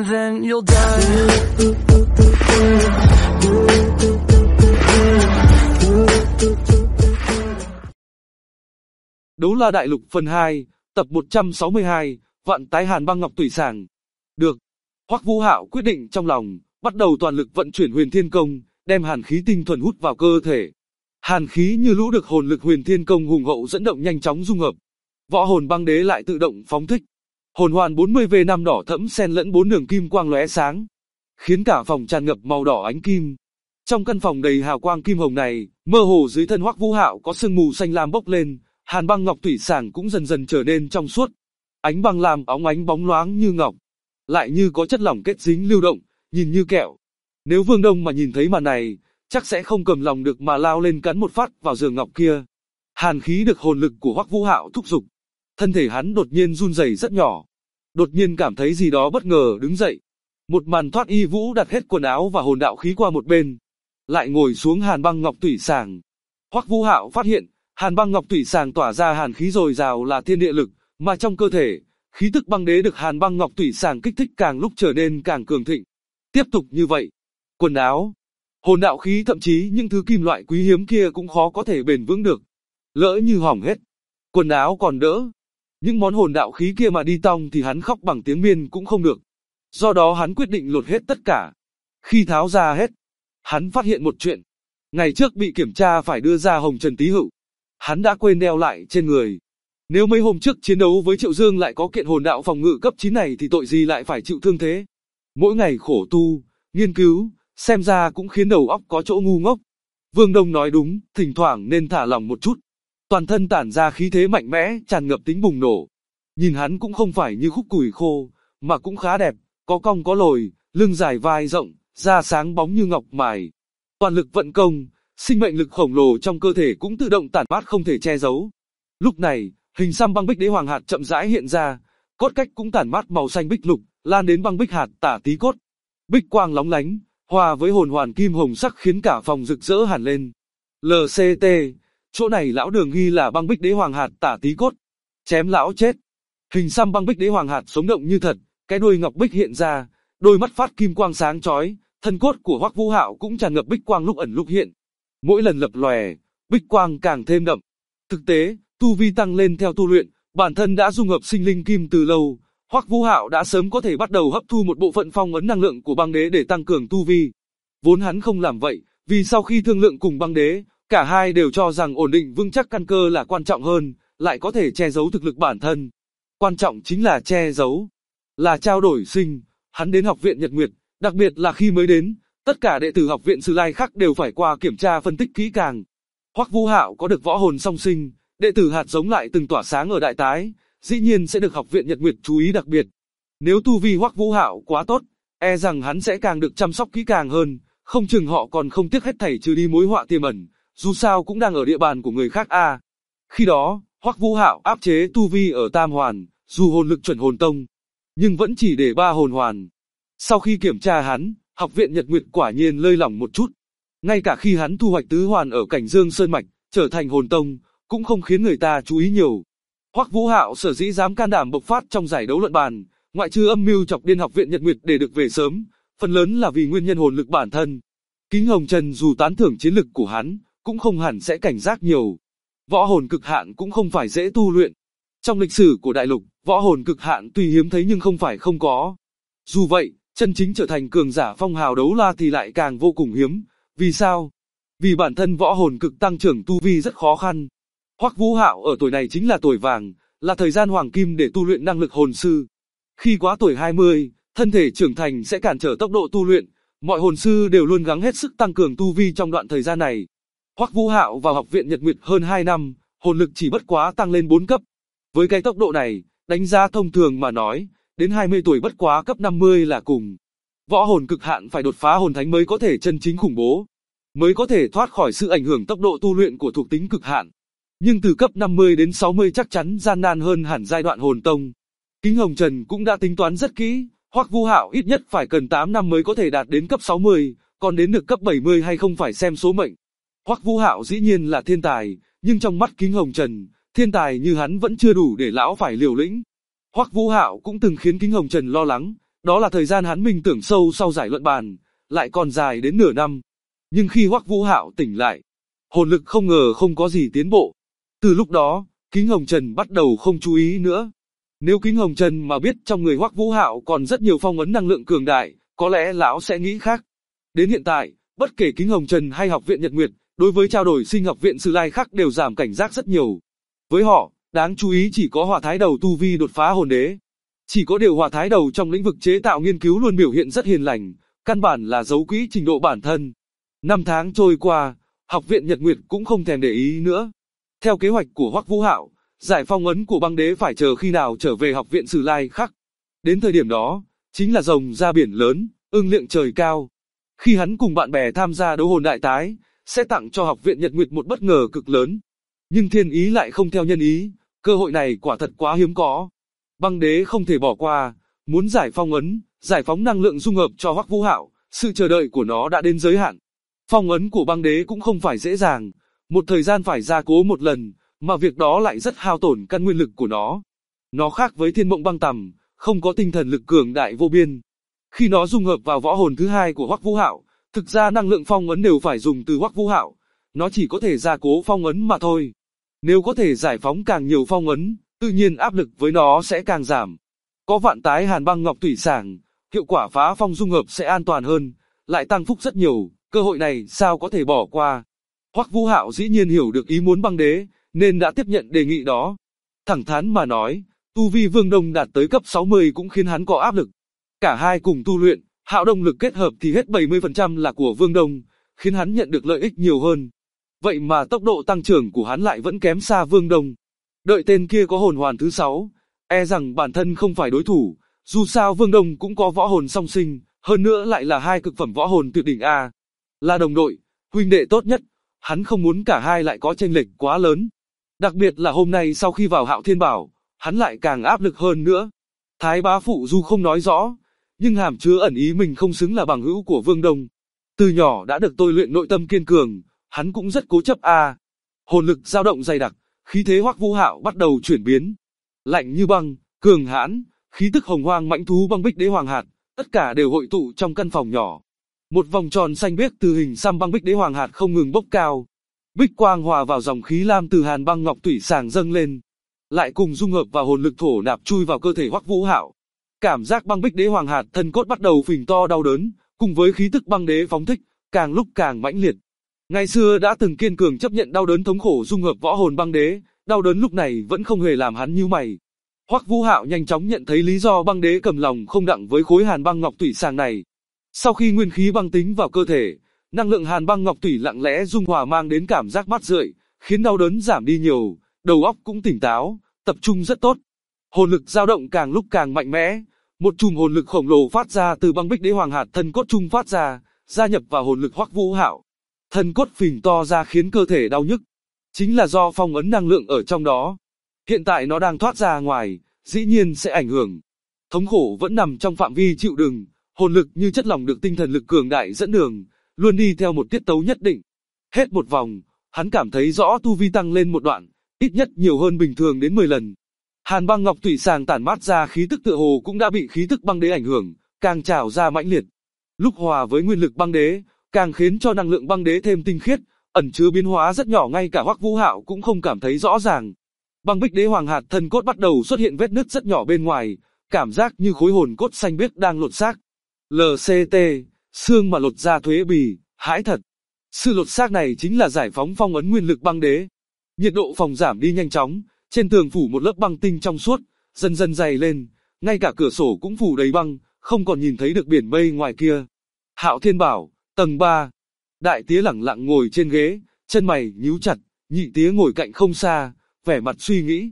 and then you'll die. Đấu La Đại Lục phần 2, tập 162, Vạn Tái Hàn Băng Ngọc Tủy Sàng. Được. Hoắc Vũ Hạo quyết định trong lòng, bắt đầu toàn lực vận chuyển Huyền Thiên Công, đem hàn khí tinh thuần hút vào cơ thể. Hàn khí như lũ được hồn lực Huyền Thiên Công hùng hậu dẫn động nhanh chóng dung hợp. Võ hồn băng đế lại tự động phóng thích. Hồn hoàn 40V5 đỏ thẫm xen lẫn 4 đường kim quang lóe sáng, khiến cả phòng tràn ngập màu đỏ ánh kim. Trong căn phòng đầy hào quang kim hồng này, mơ hồ dưới thân Hoắc Vũ Hạo có sương mù xanh lam bốc lên, Hàn Băng Ngọc Tủy Sàng cũng dần dần trở nên trong suốt. Ánh băng lam óng ánh bóng loáng như ngọc, lại như có chất lỏng kết dính lưu động, nhìn như kẹo. Nếu Vương Đông mà nhìn thấy màn này, chắc sẽ không cầm lòng được mà lao lên cắn một phát vào giường ngọc kia. Hàn khí được hồn lực của Hoắc Vũ Hạo thúc giục, thân thể hắn đột nhiên run rẩy rất nhỏ. Đột nhiên cảm thấy gì đó bất ngờ đứng dậy. Một màn thoát y vũ đặt hết quần áo và hồn đạo khí qua một bên, lại ngồi xuống Hàn Băng Ngọc Tủy Sàng. Hoắc Vũ Hạo phát hiện, Hàn Băng Ngọc Tủy Sàng tỏa ra hàn khí dồi dào là thiên địa lực, mà trong cơ thể, khí tức băng đế được Hàn Băng Ngọc Tủy Sàng kích thích càng lúc trở nên càng cường thịnh. Tiếp tục như vậy, quần áo, hồn đạo khí thậm chí những thứ kim loại quý hiếm kia cũng khó có thể bền vững được. Lỡ như hỏng hết, quần áo còn đỡ, những món hồn đạo khí kia mà đi tong thì hắn khóc bằng tiếng miên cũng không được. Do đó hắn quyết định lột hết tất cả. Khi tháo ra hết, hắn phát hiện một chuyện. Ngày trước bị kiểm tra phải đưa ra hồng trần tý hữu, hắn đã quên đeo lại trên người. Nếu mấy hôm trước chiến đấu với Triệu Dương lại có kiện hồn đạo phòng ngự cấp 9 này thì tội gì lại phải chịu thương thế. Mỗi ngày khổ tu, nghiên cứu, xem ra cũng khiến đầu óc có chỗ ngu ngốc. Vương Đông nói đúng, thỉnh thoảng nên thả lỏng một chút. Toàn thân tản ra khí thế mạnh mẽ, tràn ngập tính bùng nổ. Nhìn hắn cũng không phải như khúc củi khô, mà cũng khá đẹp, có cong có lồi, lưng dài vai rộng, da sáng bóng như ngọc mài. Toàn lực vận công, sinh mệnh lực khổng lồ trong cơ thể cũng tự động tản mát không thể che giấu. Lúc này, hình xăm băng bích đế hoàng hạt chậm rãi hiện ra, cốt cách cũng tản mát màu xanh bích lục, lan đến băng bích hạt tả tí cốt. Bích quang lóng lánh, hòa với hồn hoàn kim hồng sắc khiến cả phòng rực rỡ hẳn lên. LCT, chỗ này lão Đường ghi là băng bích đế hoàng hạt tả tí cốt. Chém lão chết. Hình xăm băng bích đế hoàng hạt sống động như thật, cái đuôi ngọc bích hiện ra, đôi mắt phát kim quang sáng chói, thân cốt của Hoắc Vũ Hạo cũng tràn ngập bích quang lúc ẩn lúc hiện. Mỗi lần lập lòe, bích quang càng thêm đậm. Thực tế, tu vi tăng lên theo tu luyện, bản thân đã dung hợp sinh linh kim từ lâu, Hoắc Vũ Hạo đã sớm có thể bắt đầu hấp thu một bộ phận phong ấn năng lượng của băng đế để tăng cường tu vi. Vốn hắn không làm vậy, vì sau khi thương lượng cùng băng đế, cả hai đều cho rằng ổn định vững chắc căn cơ là quan trọng hơn, lại có thể che giấu thực lực bản thân. Quan trọng chính là che giấu, là trao đổi sinh. Hắn đến học viện Nhật Nguyệt, đặc biệt là khi mới đến, tất cả đệ tử học viện Sử Lai khác đều phải qua kiểm tra phân tích kỹ càng. Hoắc Vũ Hạo có được võ hồn song sinh, đệ tử hạt giống lại từng tỏa sáng ở đại tái, dĩ nhiên sẽ được học viện Nhật Nguyệt chú ý đặc biệt. Nếu tu vi Hoắc Vũ Hạo quá tốt, e rằng hắn sẽ càng được chăm sóc kỹ càng hơn, không chừng họ còn không tiếc hết thảy trừ đi mối họa tiềm ẩn, dù sao cũng đang ở địa bàn của người khác a. Khi đó, Hoắc Vũ Hạo áp chế tu vi ở tam hoàn, dù hồn lực chuẩn hồn tông, nhưng vẫn chỉ để 3 hồn hoàn. Sau khi kiểm tra hắn, học viện Nhật Nguyệt quả nhiên lơi lỏng một chút. Ngay cả khi hắn thu hoạch tứ hoàn ở cảnh Dương Sơn Mạch, trở thành hồn tông, cũng không khiến người ta chú ý nhiều. Hoắc Vũ Hạo sở dĩ dám can đảm bộc phát trong giải đấu luận bàn, ngoại trừ âm mưu chọc điên học viện Nhật Nguyệt để được về sớm, phần lớn là vì nguyên nhân hồn lực bản thân. Kính Hồng Trần dù tán thưởng chiến lực của hắn, cũng không hẳn sẽ cảnh giác nhiều. Võ hồn cực hạn cũng không phải dễ tu luyện. Trong lịch sử của đại lục, võ hồn cực hạn tuy hiếm thấy nhưng không phải không có. Dù vậy, chân chính trở thành cường giả phong hào đấu la thì lại càng vô cùng hiếm. Vì sao? Vì bản thân võ hồn cực tăng trưởng tu vi rất khó khăn. Hoắc Vũ Hạo ở tuổi này chính là tuổi vàng, là thời gian hoàng kim để tu luyện năng lực hồn sư. Khi quá tuổi 20, thân thể trưởng thành sẽ cản trở tốc độ tu luyện, mọi hồn sư đều luôn gắng hết sức tăng cường tu vi trong đoạn thời gian này. Hoắc Vũ Hạo vào học viện Nhật Nguyệt hơn 2 năm, hồn lực chỉ bất quá tăng lên 4 cấp. Với cái tốc độ này, đánh giá thông thường mà nói, đến 20 tuổi bất quá cấp 50 là cùng. Võ hồn cực hạn phải đột phá hồn thánh mới có thể chân chính khủng bố, mới có thể thoát khỏi sự ảnh hưởng tốc độ tu luyện của thuộc tính cực hạn. Nhưng từ cấp 50 đến 60 chắc chắn gian nan hơn hẳn giai đoạn hồn tông. Kính Hồng Trần cũng đã tính toán rất kỹ, Hoắc Vũ Hạo ít nhất phải cần 8 năm mới có thể đạt đến cấp 60, còn đến được cấp 70 hay không phải xem số mệnh. Hoắc Vũ Hạo dĩ nhiên là thiên tài, nhưng trong mắt Kính Hồng Trần, thiên tài như hắn vẫn chưa đủ để lão phải liều lĩnh. Hoắc Vũ Hạo cũng từng khiến Kính Hồng Trần lo lắng, Đó là thời gian hắn minh tưởng sâu sau giải luận bàn, lại còn dài đến nửa năm. Nhưng khi Hoắc Vũ Hạo tỉnh lại, hồn lực không ngờ không có gì tiến bộ. Từ lúc đó, Kính Hồng Trần bắt đầu không chú ý nữa. Nếu Kính Hồng Trần mà biết trong người Hoắc Vũ Hạo còn rất nhiều phong ấn năng lượng cường đại, có lẽ lão sẽ nghĩ khác. Đến hiện tại, bất kể Kính Hồng Trần hay Học viện Nhật Nguyệt, đối với trao đổi sinh Học viện Sử Lai Khắc đều giảm cảnh giác rất nhiều. Với họ, đáng chú ý chỉ có Hỏa Thái Đầu tu vi đột phá hồn đế. Chỉ có điều Hỏa Thái Đầu trong lĩnh vực chế tạo nghiên cứu luôn biểu hiện rất hiền lành, căn bản là giấu kỹ trình độ bản thân. 5 tháng trôi qua, Học viện Nhật Nguyệt cũng không thèm để ý nữa. Theo kế hoạch của Hoắc Vũ Hạo, giải phong ấn của băng đế phải chờ khi nào trở về Học viện Sử Lai Khắc. Đến thời điểm đó, chính là rồng ra biển lớn, ưng liệng trời cao. Khi hắn cùng bạn bè tham gia đấu hồn đại tái, sẽ tặng cho Học viện Nhật Nguyệt một bất ngờ cực lớn. Nhưng thiên ý lại không theo nhân ý, cơ hội này quả thật quá hiếm có. Băng đế không thể bỏ qua, muốn giải phong ấn, giải phóng năng lượng dung hợp cho Hoắc Vũ Hạo, sự chờ đợi của nó đã đến giới hạn. Phong ấn của băng đế cũng không phải dễ dàng, một thời gian phải gia cố một lần, mà việc đó lại rất hao tổn căn nguyên lực của nó. Nó khác với Thiên Mộng Băng Tầm, không có tinh thần lực cường đại vô biên. Khi nó dung hợp vào võ hồn thứ hai của Hoắc Vũ Hạo, thực ra năng lượng phong ấn đều phải dùng từ Hoắc Vũ Hạo, nó chỉ có thể gia cố phong ấn mà thôi. Nếu có thể giải phóng càng nhiều phong ấn, tự nhiên áp lực với nó sẽ càng giảm. Có Vạn Tái Hàn Băng Ngọc Tủy Sảng, hiệu quả phá phong dung hợp sẽ an toàn hơn, lại tăng phúc rất nhiều, cơ hội này sao có thể bỏ qua. Hoắc Vũ Hạo dĩ nhiên hiểu được ý muốn băng đế, nên đã tiếp nhận đề nghị đó. Thẳng thắn mà nói, tu vi Vương Đông đạt tới cấp 60 cũng khiến hắn có áp lực. Cả hai cùng tu luyện, Hạo Đông lực kết hợp thì hết 70% là của Vương Đông, khiến hắn nhận được lợi ích nhiều hơn. Vậy mà tốc độ tăng trưởng của hắn lại vẫn kém xa Vương Đông. Đợi tên kia có hồn hoàn thứ 6, e rằng bản thân không phải đối thủ, dù sao Vương Đông cũng có võ hồn song sinh, hơn nữa lại là hai cực phẩm võ hồn tuyệt đỉnh A. Là đồng đội, huynh đệ tốt nhất, hắn không muốn cả hai lại có chênh lệch quá lớn. Đặc biệt là hôm nay sau khi vào Hạo Thiên Bảo, hắn lại càng áp lực hơn nữa. Thái bá phụ dù không nói rõ, nhưng hàm chứa ẩn ý mình không xứng là bằng hữu của Vương Đông. Từ nhỏ đã được tôi luyện nội tâm kiên cường, hắn cũng rất cố chấp a. Hồn lực dao động dày đặc, khí thế Hoắc Vũ Hạo bắt đầu chuyển biến. Lạnh như băng, cường hãn, khí tức hồng hoang mãnh thú băng bích đế hoàng hạt, tất cả đều hội tụ trong căn phòng nhỏ. Một vòng tròn xanh biếc từ hình xăm băng bích đế hoàng hạt không ngừng bốc cao. Bích quang hòa vào dòng khí lam từ Hàn Băng Ngọc Tủy Sảng dâng lên, lại cùng dung hợp vào hồn lực thổ nạp chui vào cơ thể Hoắc Vũ Hạo. Cảm giác băng bích đế hoàng hạt thân cốt bắt đầu phình to đau đớn, cùng với khí tức băng đế phóng thích, càng lúc càng mãnh liệt. Ngày xưa đã từng kiên cường chấp nhận đau đớn thống khổ dung hợp võ hồn băng đế, đau đớn lúc này vẫn không hề làm hắn nhíu mày. Hoắc Vũ Hạo nhanh chóng nhận thấy lý do băng đế cầm lòng không đặng với khối Hàn Băng Ngọc Tủy Sảng này. Sau khi nguyên khí băng tính vào cơ thể, năng lượng Hàn Băng Ngọc Tủy lặng lẽ dung hòa mang đến cảm giác mát rượi, khiến đau đớn giảm đi nhiều, đầu óc cũng tỉnh táo, tập trung rất tốt. Hồn lực dao động càng lúc càng mạnh mẽ, một chùm hồn lực khổng lồ phát ra từ băng bích đế hoàng hạt thân cốt trung phát ra, gia nhập vào hồn lực Hoắc Vũ Hạo. Thân cốt phình to ra khiến cơ thể đau nhức, chính là do phong ấn năng lượng ở trong đó. Hiện tại nó đang thoát ra ngoài, dĩ nhiên sẽ ảnh hưởng. Thống khổ vẫn nằm trong phạm vi chịu đựng, hồn lực như chất lỏng được tinh thần lực cường đại dẫn đường, luôn đi theo một tiết tấu nhất định. Hết một vòng, hắn cảm thấy rõ tu vi tăng lên một đoạn, ít nhất nhiều hơn bình thường đến 10 lần. Hàn Băng Ngọc Tủy Sảng tản mát ra khí tức tựa hồ cũng đã bị khí tức băng đế ảnh hưởng, càng trào ra mãnh liệt. Lúc hòa với nguyên lực băng đế, càng khiến cho năng lượng băng đế thêm tinh khiết, ẩn chứa biến hóa rất nhỏ ngay cả Hoắc Vũ Hạo cũng không cảm thấy rõ ràng. Băng bích đế hoàng hạt thân cốt bắt đầu xuất hiện vết nứt rất nhỏ bên ngoài, cảm giác như khối hồn cốt xanh biếc đang lột xác. LCT, xương mà lột ra thuế bì, hãi thật. Sự lột xác này chính là giải phóng phong ấn nguyên lực băng đế. Nhiệt độ phòng giảm đi nhanh chóng, trên tường phủ một lớp băng tinh trong suốt, dần dần dày lên, ngay cả cửa sổ cũng phủ đầy băng, không còn nhìn thấy được biển mây ngoài kia. Hạo Thiên Bảo, tầng 3. Đại tía lẳng lặng ngồi trên ghế, chân mày nhíu chặt, nhị tía ngồi cạnh không xa, vẻ mặt suy nghĩ.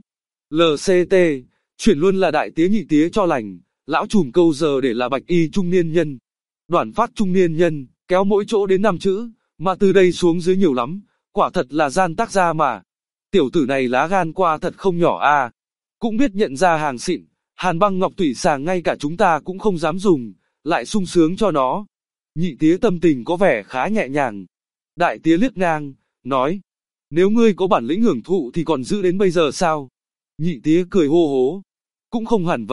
LCT, chuyển luôn là đại tía nhị tía cho lành, lão trùm câu giờ để là bạch y trung niên nhân. Đoàn phát trung niên nhân, kéo mỗi chỗ đến 5 chữ, mà từ đây xuống dưới nhiều lắm, quả thật là gian tác gia mà. Tiểu tử này lá gan qua thật không nhỏ a, cũng biết nhận ra hàng xịn, Hàn Băng Ngọc Tủy Sảng ngay cả chúng ta cũng không dám dùng, lại sung sướng cho nó. Nhị tía tâm tình có vẻ khá nhẹ nhàng. Đại tía liếc ngang, nói, nếu ngươi có bản lĩnh hưởng thụ thì còn giữ đến bây giờ sao? Nhị tía cười hô hố, cũng không hẳn vậy,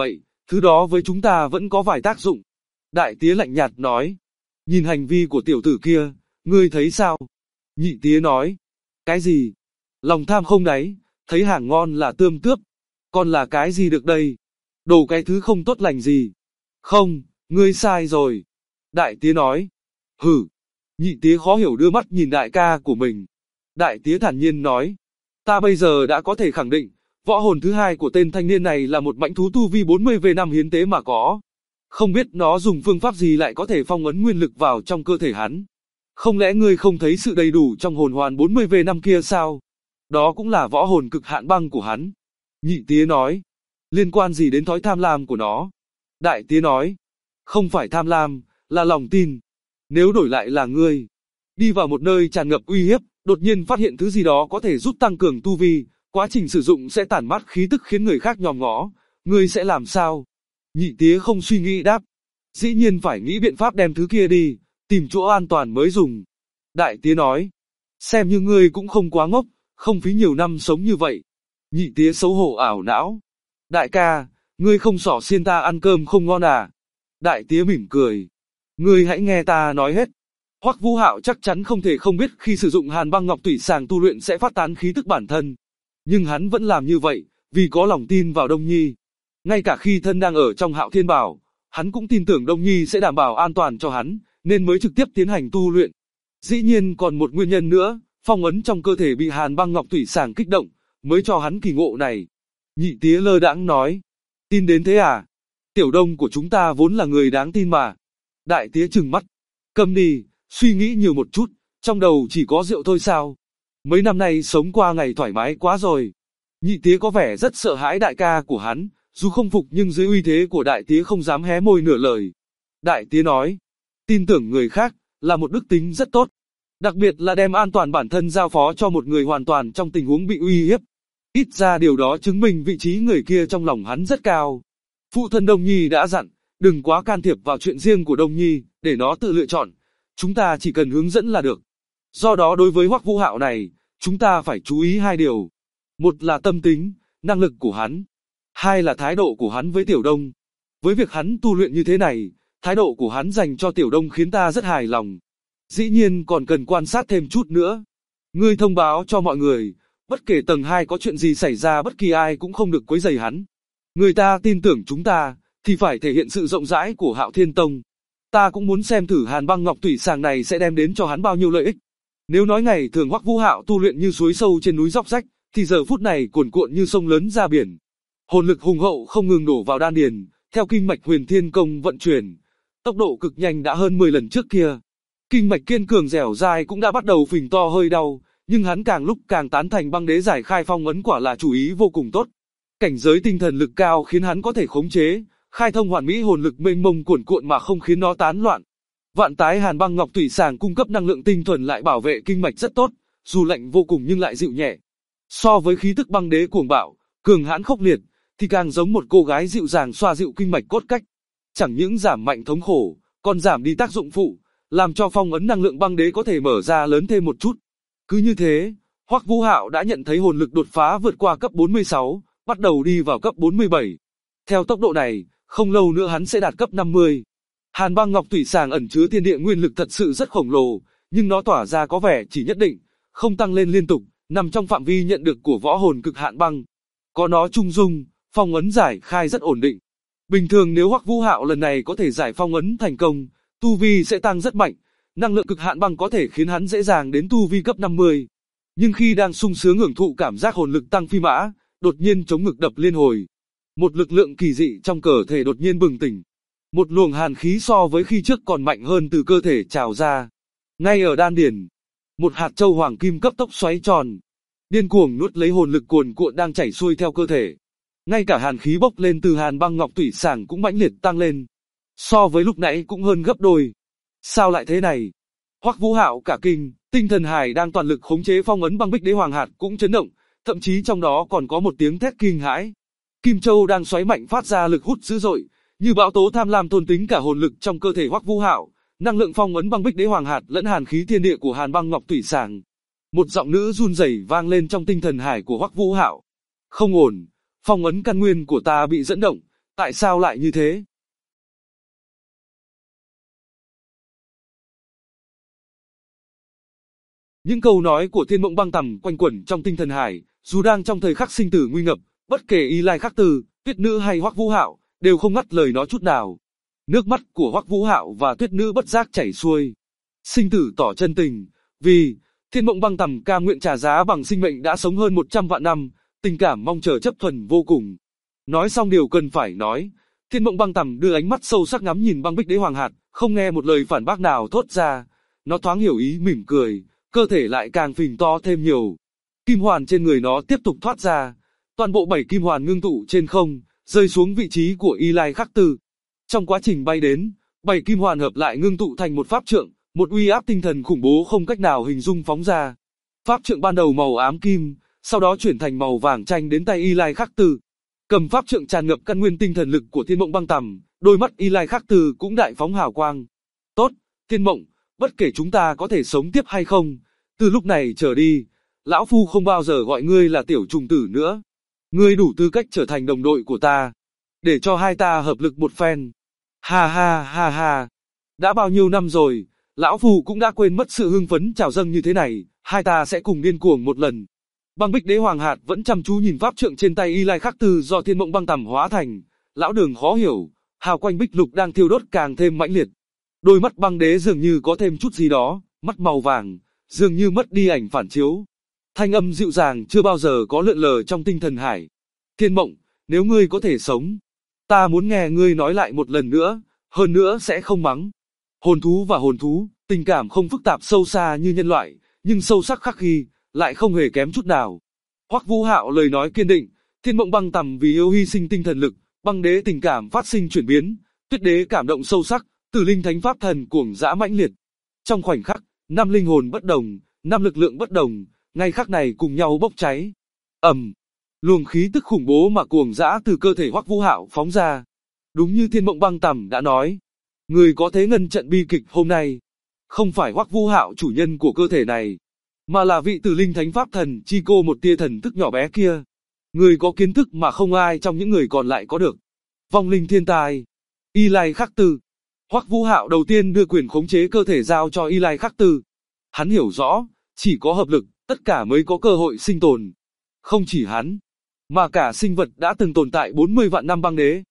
Thứ đó với chúng ta vẫn có vài tác dụng. Đại tía lạnh nhạt nói. Nhìn hành vi của tiểu tử kia, ngươi thấy sao? Nhị tía nói. Cái gì? Lòng tham không đáy, thấy hàng ngon là tươm tướp. Còn là cái gì được đây? Đồ cái thứ không tốt lành gì? Không, ngươi sai rồi. Đại tía nói. Hử. Nhị tía khó hiểu đưa mắt nhìn đại ca của mình. Đại tía thản nhiên nói. Ta bây giờ đã có thể khẳng định, võ hồn thứ hai của tên thanh niên này là một mãnh thú tu vi 40V5 hiến tế mà có. Không biết nó dùng phương pháp gì lại có thể phong ấn nguyên lực vào trong cơ thể hắn. Không lẽ ngươi không thấy sự đầy đủ trong hồn hoàn 40V5 kia sao? Đó cũng là võ hồn cực hạn băng của hắn. Nhị tía nói. Liên quan gì đến thói tham lam của nó? Đại tía nói. Không phải tham lam, là lòng tin. Nếu đổi lại là ngươi, đi vào một nơi tràn ngập uy hiếp, đột nhiên phát hiện thứ gì đó có thể giúp tăng cường tu vi, quá trình sử dụng sẽ tản mát khí tức khiến người khác nhòm ngó, ngươi sẽ làm sao? Nhị tía không suy nghĩ đáp. Dĩ nhiên phải nghĩ biện pháp đem thứ kia đi, tìm chỗ an toàn mới dùng. Đại tía nói. Xem như ngươi cũng không quá ngốc, không phí nhiều năm sống như vậy. Nhị tía xấu hổ ảo não. Đại ca, ngươi không xỏ xiên ta ăn cơm không ngon à? Đại tía mỉm cười. Ngươi hãy nghe ta nói hết. Hoắc Vũ Hạo chắc chắn không thể không biết khi sử dụng Hàn Băng Ngọc Tủy Sàng tu luyện sẽ phát tán khí tức bản thân. Nhưng hắn vẫn làm như vậy, vì có lòng tin vào Đông Nhi. Ngay cả khi thân đang ở trong Hạo Thiên Bảo, hắn cũng tin tưởng Đông Nhi sẽ đảm bảo an toàn cho hắn, nên mới trực tiếp tiến hành tu luyện. Dĩ nhiên còn một nguyên nhân nữa, phong ấn trong cơ thể bị Hàn Băng Ngọc Tủy Sàng kích động, mới cho hắn kỳ ngộ này. Nhị tía lơ đãng nói. Tin đến thế à? Tiểu Đông của chúng ta vốn là người đáng tin mà. Đại tía trừng mắt. Câm đi, suy nghĩ nhiều một chút, trong đầu chỉ có rượu thôi sao? Mấy năm nay sống qua ngày thoải mái quá rồi. Nhị tía có vẻ rất sợ hãi đại ca của hắn, dù không phục nhưng dưới uy thế của đại tía không dám hé môi nửa lời. Đại tía nói, tin tưởng người khác là một đức tính rất tốt, đặc biệt là đem an toàn bản thân giao phó cho một người hoàn toàn trong tình huống bị uy hiếp. Ít ra điều đó chứng minh vị trí người kia trong lòng hắn rất cao. Phụ thân Đông Nhi đã dặn, đừng quá can thiệp vào chuyện riêng của Đông Nhi, để nó tự lựa chọn. Chúng ta chỉ cần hướng dẫn là được. Do đó đối với Hoắc Vũ Hạo này, chúng ta phải chú ý hai điều. Một là tâm tính, năng lực của hắn. Hai là thái độ của hắn với Tiểu Đông. Với việc hắn tu luyện như thế này, thái độ của hắn dành cho Tiểu Đông khiến ta rất hài lòng. Dĩ nhiên còn cần quan sát thêm chút nữa. Ngươi thông báo cho mọi người, bất kể tầng 2 có chuyện gì xảy ra bất kỳ ai cũng không được quấy rầy hắn. Người ta tin tưởng chúng ta, thì phải thể hiện sự rộng rãi của Hạo Thiên Tông. Ta cũng muốn xem thử Hàn Băng Ngọc Tủy Sàng này sẽ đem đến cho hắn bao nhiêu lợi ích. Nếu nói ngày thường Hoắc Vũ Hạo tu luyện như suối sâu trên núi dốc rách, thì giờ phút này cuồn cuộn như sông lớn ra biển. Hồn lực hùng hậu không ngừng đổ vào đan điền, theo kinh mạch Huyền Thiên Công vận chuyển, tốc độ cực nhanh đã hơn 10 lần trước kia. Kinh mạch kiên cường dẻo dai cũng đã bắt đầu phình to hơi đau, nhưng hắn càng lúc càng tán thành băng đế giải khai phong ấn quả là chủ ý vô cùng tốt. Cảnh giới tinh thần lực cao khiến hắn có thể khống chế, khai thông hoàn mỹ hồn lực mênh mông cuồn cuộn mà không khiến nó tán loạn. Vạn tái Hàn Băng Ngọc Tủy Sàng cung cấp năng lượng tinh thuần lại bảo vệ kinh mạch rất tốt, dù lạnh vô cùng nhưng lại dịu nhẹ. So với khí tức băng đế cuồng bạo, cường hãn khốc liệt, thì càng giống một cô gái dịu dàng xoa dịu kinh mạch cốt cách. Chẳng những giảm mạnh thống khổ, còn giảm đi tác dụng phụ, làm cho phong ấn năng lượng băng đế có thể mở ra lớn thêm một chút. Cứ như thế, Hoắc Vũ Hạo đã nhận thấy hồn lực đột phá vượt qua cấp 46, bắt đầu đi vào cấp 47. Theo tốc độ này, không lâu nữa hắn sẽ đạt cấp 50. Hàn Băng Ngọc Tủy Sàng ẩn chứa thiên địa nguyên lực thật sự rất khổng lồ, nhưng nó tỏa ra có vẻ chỉ nhất định, không tăng lên liên tục, nằm trong phạm vi nhận được của võ hồn cực hạn băng. Có nó trung dung, phong ấn giải khai rất ổn định. Bình thường nếu Hoắc Vũ Hạo lần này có thể giải phong ấn thành công, tu vi sẽ tăng rất mạnh, năng lượng cực hạn băng có thể khiến hắn dễ dàng đến tu vi cấp 50. Nhưng khi đang sung sướng hưởng thụ cảm giác hồn lực tăng phi mã, đột nhiên chống ngực đập liên hồi. Một lực lượng kỳ dị trong cơ thể đột nhiên bừng tỉnh. Một luồng hàn khí so với khi trước còn mạnh hơn từ cơ thể trào ra. Ngay ở đan điền, một hạt châu hoàng kim cấp tốc xoáy tròn, điên cuồng nuốt lấy hồn lực cuồn cuộn đang chảy xuôi theo cơ thể. Ngay cả hàn khí bốc lên từ Hàn Băng Ngọc Tủy Sàng cũng mãnh liệt tăng lên. So với lúc nãy cũng hơn gấp đôi. Sao lại thế này? Hoắc Vũ Hạo cả kinh, tinh thần hải đang toàn lực khống chế phong ấn băng bích đế hoàng hạt cũng chấn động, thậm chí trong đó còn có một tiếng thét kinh hãi. Kim Châu đang xoáy mạnh phát ra lực hút dữ dội, như bão tố tham lam thôn tính cả hồn lực trong cơ thể Hoắc Vũ Hạo, năng lượng phong ấn băng bích đế hoàng hạt lẫn hàn khí thiên địa của Hàn Băng Ngọc Tủy Sàng. Một giọng nữ run rẩy vang lên trong tinh thần hải của Hoắc Vũ Hạo. Không ổn, phong ấn căn nguyên của ta bị dẫn động, Tại sao lại như thế? Những câu nói của Thiên Mộng Băng Tầm quanh quẩn trong tinh thần Hải, dù đang trong thời khắc sinh tử nguy ngập, bất kể Y Lai Khắc Tư, Tuyết Nữ hay Hoắc Vũ Hạo, đều không ngắt lời nó chút nào. Nước mắt của Hoắc Vũ Hạo và Tuyết Nữ bất giác chảy xuôi. Sinh tử tỏ chân tình, vì Thiên Mộng Băng Tầm cam nguyện trả giá bằng sinh mệnh đã sống hơn 100 vạn năm, tình cảm mong chờ chấp thuần vô cùng. Nói xong điều cần phải nói, Thiên Mộng Băng Tầm đưa ánh mắt sâu sắc ngắm nhìn Băng Bích Đế Hoàng Hạt, không nghe một lời phản bác nào thốt ra. Nó thoáng hiểu ý mỉm cười, cơ thể lại càng phình to thêm nhiều. Kim hoàn trên người nó tiếp tục thoát ra, toàn bộ 7 kim hoàn ngưng tụ trên không, rơi xuống vị trí của Y Lai Khắc Tư. Trong quá trình bay đến, 7 kim hoàn hợp lại ngưng tụ thành một pháp trượng, một uy áp tinh thần khủng bố không cách nào hình dung phóng ra. Pháp trượng ban đầu màu ám kim, sau đó chuyển thành màu vàng chanh đến tay Y Lai Khắc Tư. Cầm pháp trượng tràn ngập căn nguyên tinh thần lực của Thiên Mộng Băng Tầm, đôi mắt Y Lai Khắc Tư cũng đại phóng hào quang. Tốt, Thiên Mộng, bất kể chúng ta có thể sống tiếp hay không, từ lúc này trở đi, lão phu không bao giờ gọi ngươi là tiểu trùng tử nữa. Ngươi đủ tư cách trở thành đồng đội của ta, để cho hai ta hợp lực một phen. Ha ha ha ha. Đã bao nhiêu năm rồi, lão phu cũng đã quên mất sự hưng phấn trào dâng như thế này, hai ta sẽ cùng điên cuồng một lần. Băng Bích Đế Hoàng Hạt vẫn chăm chú nhìn pháp trượng trên tay Y Lai Khắc Tư do Thiên Mộng Băng Tầm hóa thành. Lão Đường khó hiểu, hào quanh bích lục đang thiêu đốt càng thêm mãnh liệt. Đôi mắt băng đế dường như có thêm chút gì đó, mắt màu vàng, dường như mất đi ảnh phản chiếu. Thanh âm dịu dàng chưa bao giờ có lượn lờ trong tinh thần hải. Thiên Mộng, nếu ngươi có thể sống, ta muốn nghe ngươi nói lại một lần nữa, hơn nữa sẽ không mắng. Hồn thú và hồn thú, tình cảm không phức tạp sâu xa như nhân loại, nhưng sâu sắc khắc ghi, lại không hề kém chút nào. Hoắc Vũ Hạo lời nói kiên định, Thiên Mộng Băng Tầm vì yêu hy sinh tinh thần lực, băng đế tình cảm phát sinh chuyển biến, Tuyết Đế cảm động sâu sắc, Tử Linh Thánh Pháp Thần cuồng dã mãnh liệt. Trong khoảnh khắc, 5 linh hồn bất đồng, 5 lực lượng bất đồng, ngay khắc này cùng nhau bốc cháy. Luồng khí tức khủng bố mà cuồng dã từ cơ thể Hoắc Vũ Hạo phóng ra. Đúng như Thiên Mộng Băng Tầm đã nói, người có thế ngân trận bi kịch hôm nay, không phải Hoắc Vũ Hạo chủ nhân của cơ thể này, mà là vị Tử Linh Thánh Pháp Thần chi cô một tia thần thức nhỏ bé kia. Người có kiến thức mà không ai trong những người còn lại có được. Vong linh thiên tài, Y Lai Khắc Tư. Hoắc Vũ Hạo đầu tiên đưa quyền khống chế cơ thể giao cho Y Lai Khắc Tư. Hắn hiểu rõ, chỉ có hợp lực, tất cả mới có cơ hội sinh tồn. Không chỉ hắn, mà cả sinh vật đã từng tồn tại 40 vạn năm băng đế,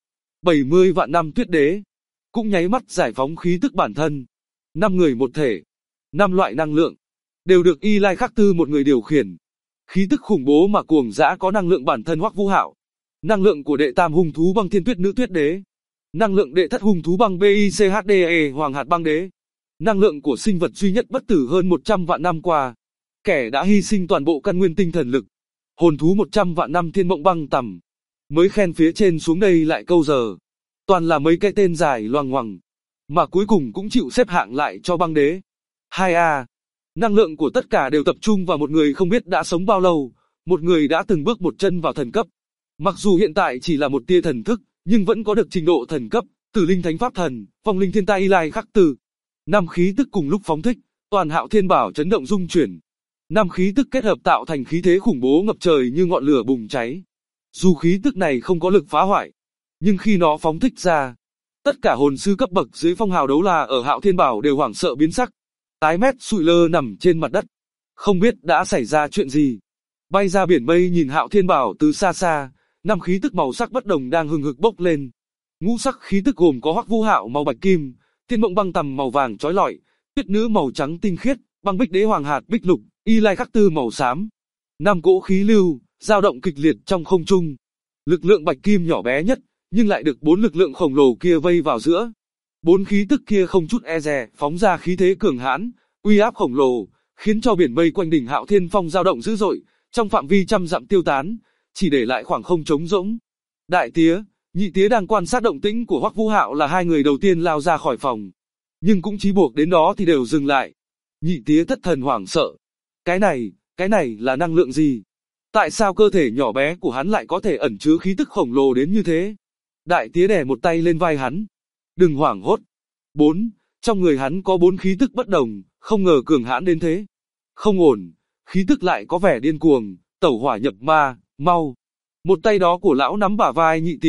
70 vạn năm tuyết đế, cũng nháy mắt giải phóng khí tức bản thân. 5 người một thể, 5 loại năng lượng, đều được Y Lai Khắc Tư một người điều khiển. Khí tức khủng bố mà cuồng dã có năng lượng bản thân Hoắc Vũ Hạo, năng lượng của đệ tam hung thú băng thiên tuyết nữ tuyết đế, năng lượng đệ thất hung thú băng BICHDE Hoàng Hạt băng đế, năng lượng của sinh vật duy nhất bất tử hơn 100 vạn năm qua, kẻ đã hy sinh toàn bộ căn nguyên tinh thần lực, hồn thú 100 vạn năm Thiên Mộng Băng Tầm. Mới khen phía trên xuống đây lại câu giờ, toàn là mấy cái tên dài loằng ngoằng, mà cuối cùng cũng chịu xếp hạng lại cho băng đế. 2A. Năng lượng của tất cả đều tập trung vào một người không biết đã sống bao lâu, một người đã từng bước một chân vào thần cấp. Mặc dù hiện tại chỉ là một tia thần thức, nhưng vẫn có được trình độ thần cấp, Tử Linh Thánh Pháp Thần, Vong Linh Thiên Tai Y Lai Khắc Tư. 5 khí tức cùng lúc phóng thích, toàn Hạo Thiên Bảo chấn động rung chuyển. 5 khí tức kết hợp tạo thành khí thế khủng bố ngập trời như ngọn lửa bùng cháy. Dù khí tức này không có lực phá hoại, nhưng khi nó phóng thích ra, tất cả hồn sư cấp bậc dưới phong hào đấu la ở Hạo Thiên Bảo đều hoảng sợ biến sắc, tái mét sụi lơ nằm trên mặt đất, không biết đã xảy ra chuyện gì. Bay ra biển mây nhìn Hạo Thiên Bảo từ xa xa, 5 khí tức màu sắc bất đồng đang hừng hực bốc lên. Ngũ sắc khí tức gồm có Hoắc Vũ Hạo màu bạch kim, Thiên Mộng Băng Tầm màu vàng chói lọi, Tuyết Nữ màu trắng tinh khiết, Băng Bích Đế Hoàng Hạt bích lục, Y Lai Khắc Tư màu xám. 5 cỗ khí lưu dao động kịch liệt trong không trung. Lực lượng bạch kim nhỏ bé nhất, nhưng lại được 4 lực lượng khổng lồ kia vây vào giữa. 4 khí tức kia không chút e dè, phóng ra khí thế cường hãn, uy áp khổng lồ, khiến cho biển mây quanh đỉnh Hạo Thiên Phong dao động dữ dội, trong phạm vi trăm dặm tiêu tán, chỉ để lại khoảng không trống rỗng. Đại tía, nhị tía đang quan sát động tĩnh của Hoắc Vũ Hạo là hai người đầu tiên lao ra khỏi phòng, nhưng cũng chí buộc đến đó thì đều dừng lại. Nhị tía thất thần hoảng sợ. Cái này là năng lượng gì? Tại sao cơ thể nhỏ bé của hắn lại có thể ẩn chứa khí tức khổng lồ đến như thế? Đại tía đè một tay lên vai hắn. Đừng hoảng hốt. Trong người hắn có 4 khí tức bất đồng, không ngờ cường hãn đến thế. Không ổn, khí tức lại có vẻ điên cuồng, tẩu hỏa nhập ma, mau. Một tay đó của lão nắm bả vai nhị tía,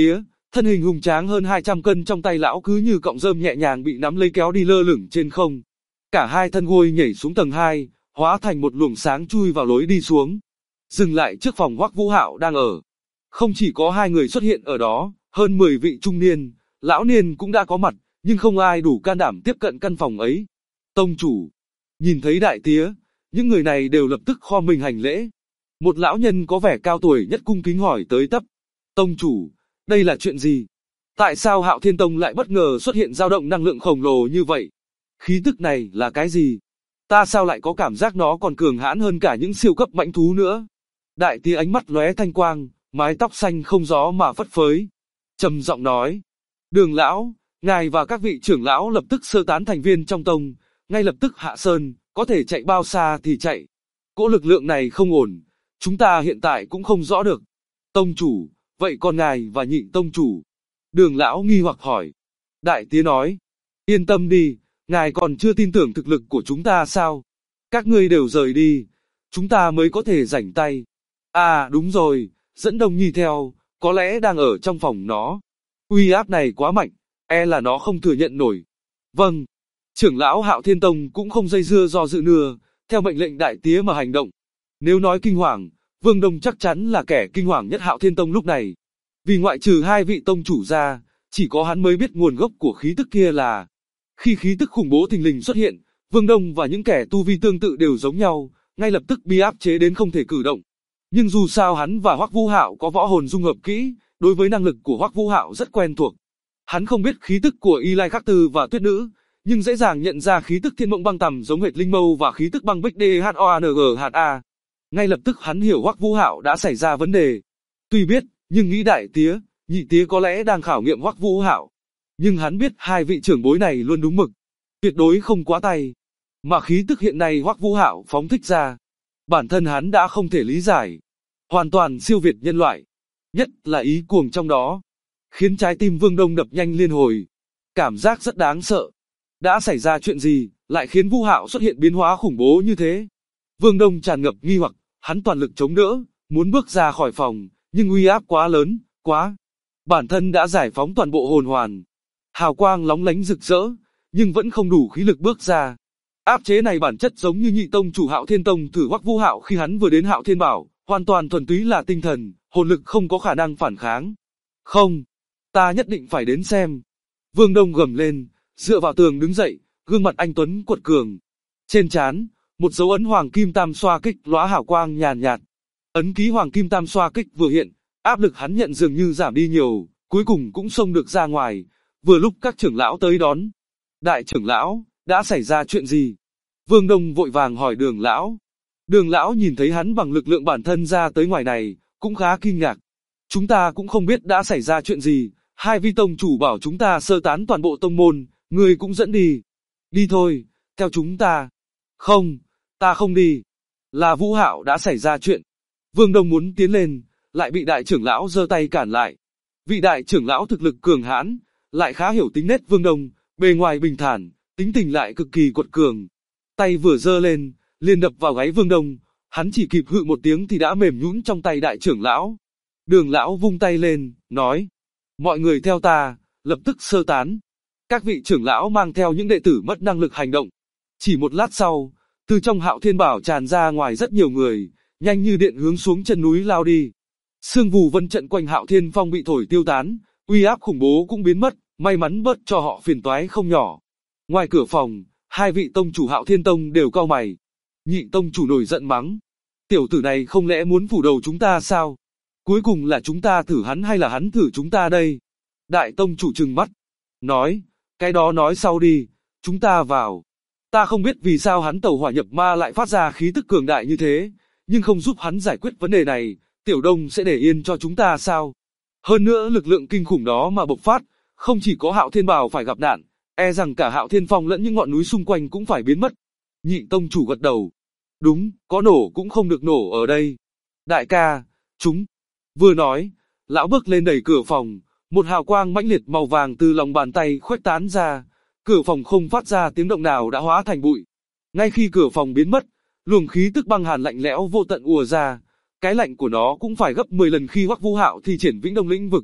Thân hình hùng tráng hơn 200 cân trong tay lão cứ như cọng rơm nhẹ nhàng bị nắm lấy kéo đi lơ lửng trên không. Cả hai thân ngôi nhảy xuống tầng 2, hóa thành một luồng sáng chui vào lối đi xuống. Dừng lại trước phòng Hoắc Vũ Hạo đang ở. Không chỉ có hai người xuất hiện ở đó, hơn 10 vị trung niên, lão niên cũng đã có mặt, nhưng không ai đủ can đảm tiếp cận căn phòng ấy. Tông chủ, nhìn thấy đại tía, những người này đều lập tức kho mình hành lễ. Một lão nhân có vẻ cao tuổi nhất cung kính hỏi tới tấp. Tông chủ, đây là chuyện gì? Tại sao Hạo Thiên Tông lại bất ngờ xuất hiện dao động năng lượng khổng lồ như vậy? Khí tức này là cái gì? Ta sao lại có cảm giác nó còn cường hãn hơn cả những siêu cấp mãnh thú nữa? Đại tía ánh mắt lóe thanh quang, mái tóc xanh không gió mà phất phới. Trầm giọng nói, Đường lão, ngài và các vị trưởng lão lập tức sơ tán thành viên trong tông, ngay lập tức hạ sơn, có thể chạy bao xa thì chạy. Cỗ lực lượng này không ổn, chúng ta hiện tại cũng không rõ được. Tông chủ, vậy còn ngài và nhị tông chủ? Đường lão nghi hoặc hỏi. Đại tía nói, yên tâm đi, ngài còn chưa tin tưởng thực lực của chúng ta sao? Các ngươi đều rời đi, chúng ta mới có thể rảnh tay. À đúng rồi, dẫn Đông Nhi theo, có lẽ đang ở trong phòng nó. Uy áp này quá mạnh, e là nó không thừa nhận nổi. Vâng, trưởng lão Hạo Thiên Tông cũng không dây dưa do dự nữa, theo mệnh lệnh đại tía mà hành động. Nếu nói kinh hoàng, Vương Đông chắc chắn là kẻ kinh hoàng nhất Hạo Thiên Tông lúc này. Vì ngoại trừ hai vị tông chủ ra, chỉ có hắn mới biết nguồn gốc của khí tức kia là. Khi khí tức khủng bố thình lình xuất hiện, Vương Đông và những kẻ tu vi tương tự đều giống nhau, ngay lập tức bị áp chế đến không thể cử động. Nhưng dù sao hắn và Hoắc Vũ Hạo có võ hồn dung hợp kỹ, đối với năng lực của Hoắc Vũ Hạo rất quen thuộc. Hắn không biết khí tức của Y Lai Khắc Tư và Tuyết Nữ, nhưng dễ dàng nhận ra khí tức Thiên Mộng Băng Tầm giống hệt Linh Mâu và khí tức Băng Bích DHOANGHA. Ngay lập tức hắn hiểu Hoắc Vũ Hạo đã xảy ra vấn đề. Tuy biết, nhưng nghĩ đại tía, nhị tía có lẽ đang khảo nghiệm Hoắc Vũ Hạo. Nhưng hắn biết hai vị trưởng bối này luôn đúng mực, tuyệt đối không quá tay. Mà khí tức hiện nay Hoắc Vũ Hạo phóng thích ra, bản thân hắn đã không thể lý giải. Hoàn toàn siêu việt nhân loại. Nhất là ý cuồng trong đó, khiến trái tim Vương Đông đập nhanh liên hồi. Cảm giác rất đáng sợ. Đã xảy ra chuyện gì, lại khiến Vũ Hạo xuất hiện biến hóa khủng bố như thế? Vương Đông tràn ngập nghi hoặc, hắn toàn lực chống đỡ, muốn bước ra khỏi phòng, nhưng uy áp quá lớn, quá. Bản thân đã giải phóng toàn bộ hồn hoàn. Hào quang lóng lánh rực rỡ, nhưng vẫn không đủ khí lực bước ra. Áp chế này bản chất giống như nhị tông chủ Hạo Thiên Tông thử Hoắc Vũ Hạo khi hắn vừa đến Hạo Thiên Bảo, hoàn toàn thuần túy là tinh thần, hồn lực không có khả năng phản kháng. Không, ta nhất định phải đến xem. Vương Đông gầm lên, dựa vào tường đứng dậy, gương mặt anh tuấn quật cường. Trên trán, một dấu ấn hoàng kim tam xoa kích lóa hào quang nhàn nhạt. Ấn ký hoàng kim tam xoa kích vừa hiện, áp lực hắn nhận dường như giảm đi nhiều, cuối cùng cũng xông được ra ngoài. Vừa lúc các trưởng lão tới đón. Đại trưởng lão, đã xảy ra chuyện gì? Vương Đông vội vàng hỏi Đường lão. Đường lão nhìn thấy hắn bằng lực lượng bản thân ra tới ngoài này, cũng khá kinh ngạc. Chúng ta cũng không biết đã xảy ra chuyện gì, hai vị tông chủ bảo chúng ta sơ tán toàn bộ tông môn, ngươi cũng dẫn đi. Đi thôi, theo chúng ta. Không, ta không đi. Là Vũ Hạo đã xảy ra chuyện. Vương Đông muốn tiến lên, lại bị đại trưởng lão giơ tay cản lại. Vị đại trưởng lão thực lực cường hãn, lại khá hiểu tính nết Vương Đông, bề ngoài bình thản, tính tình lại cực kỳ quật cường. Tay vừa giơ lên, liền đập vào gáy Vương Đông, hắn chỉ kịp hự một tiếng thì đã mềm nhũn trong tay đại trưởng lão. Đường lão vung tay lên, nói, mọi người theo ta, lập tức sơ tán. Các vị trưởng lão mang theo những đệ tử mất năng lực hành động. Chỉ một lát sau, từ trong Hạo Thiên Bảo tràn ra ngoài rất nhiều người, nhanh như điện hướng xuống chân núi lao đi. Sương mù vân trận quanh Hạo Thiên Phong bị thổi tiêu tán, uy áp khủng bố cũng biến mất, may mắn bớt cho họ phiền toái không nhỏ. Ngoài cửa phòng, hai vị tông chủ Hạo Thiên Tông đều cau mày. Nhị tông chủ nổi giận mắng, tiểu tử này không lẽ muốn phủ đầu chúng ta sao? Cuối cùng là chúng ta thử hắn hay là hắn thử chúng ta đây? Đại tông chủ trừng mắt, nói, cái đó nói sau đi, chúng ta vào. Ta không biết vì sao hắn tẩu hỏa nhập ma lại phát ra khí tức cường đại như thế, nhưng không giúp hắn giải quyết vấn đề này, Tiểu Đông sẽ để yên cho chúng ta sao? Hơn nữa lực lượng kinh khủng đó mà bộc phát, không chỉ có Hạo Thiên Bảo phải gặp nạn, e rằng cả Hạo Thiên Phong lẫn những ngọn núi xung quanh cũng phải biến mất. Nhị tông chủ gật đầu. Đúng, có nổ cũng không được nổ ở đây. Đại ca, chúng. Vừa nói, lão bước lên đẩy cửa phòng, một hào quang mãnh liệt màu vàng từ lòng bàn tay khuếch tán ra. Cửa phòng không phát ra tiếng động nào đã hóa thành bụi. Ngay khi cửa phòng biến mất, luồng khí tức băng hàn lạnh lẽo vô tận ùa ra. Cái lạnh của nó cũng phải gấp 10 lần khi Hoắc Vũ Hạo thi triển Vĩnh Đông lĩnh vực.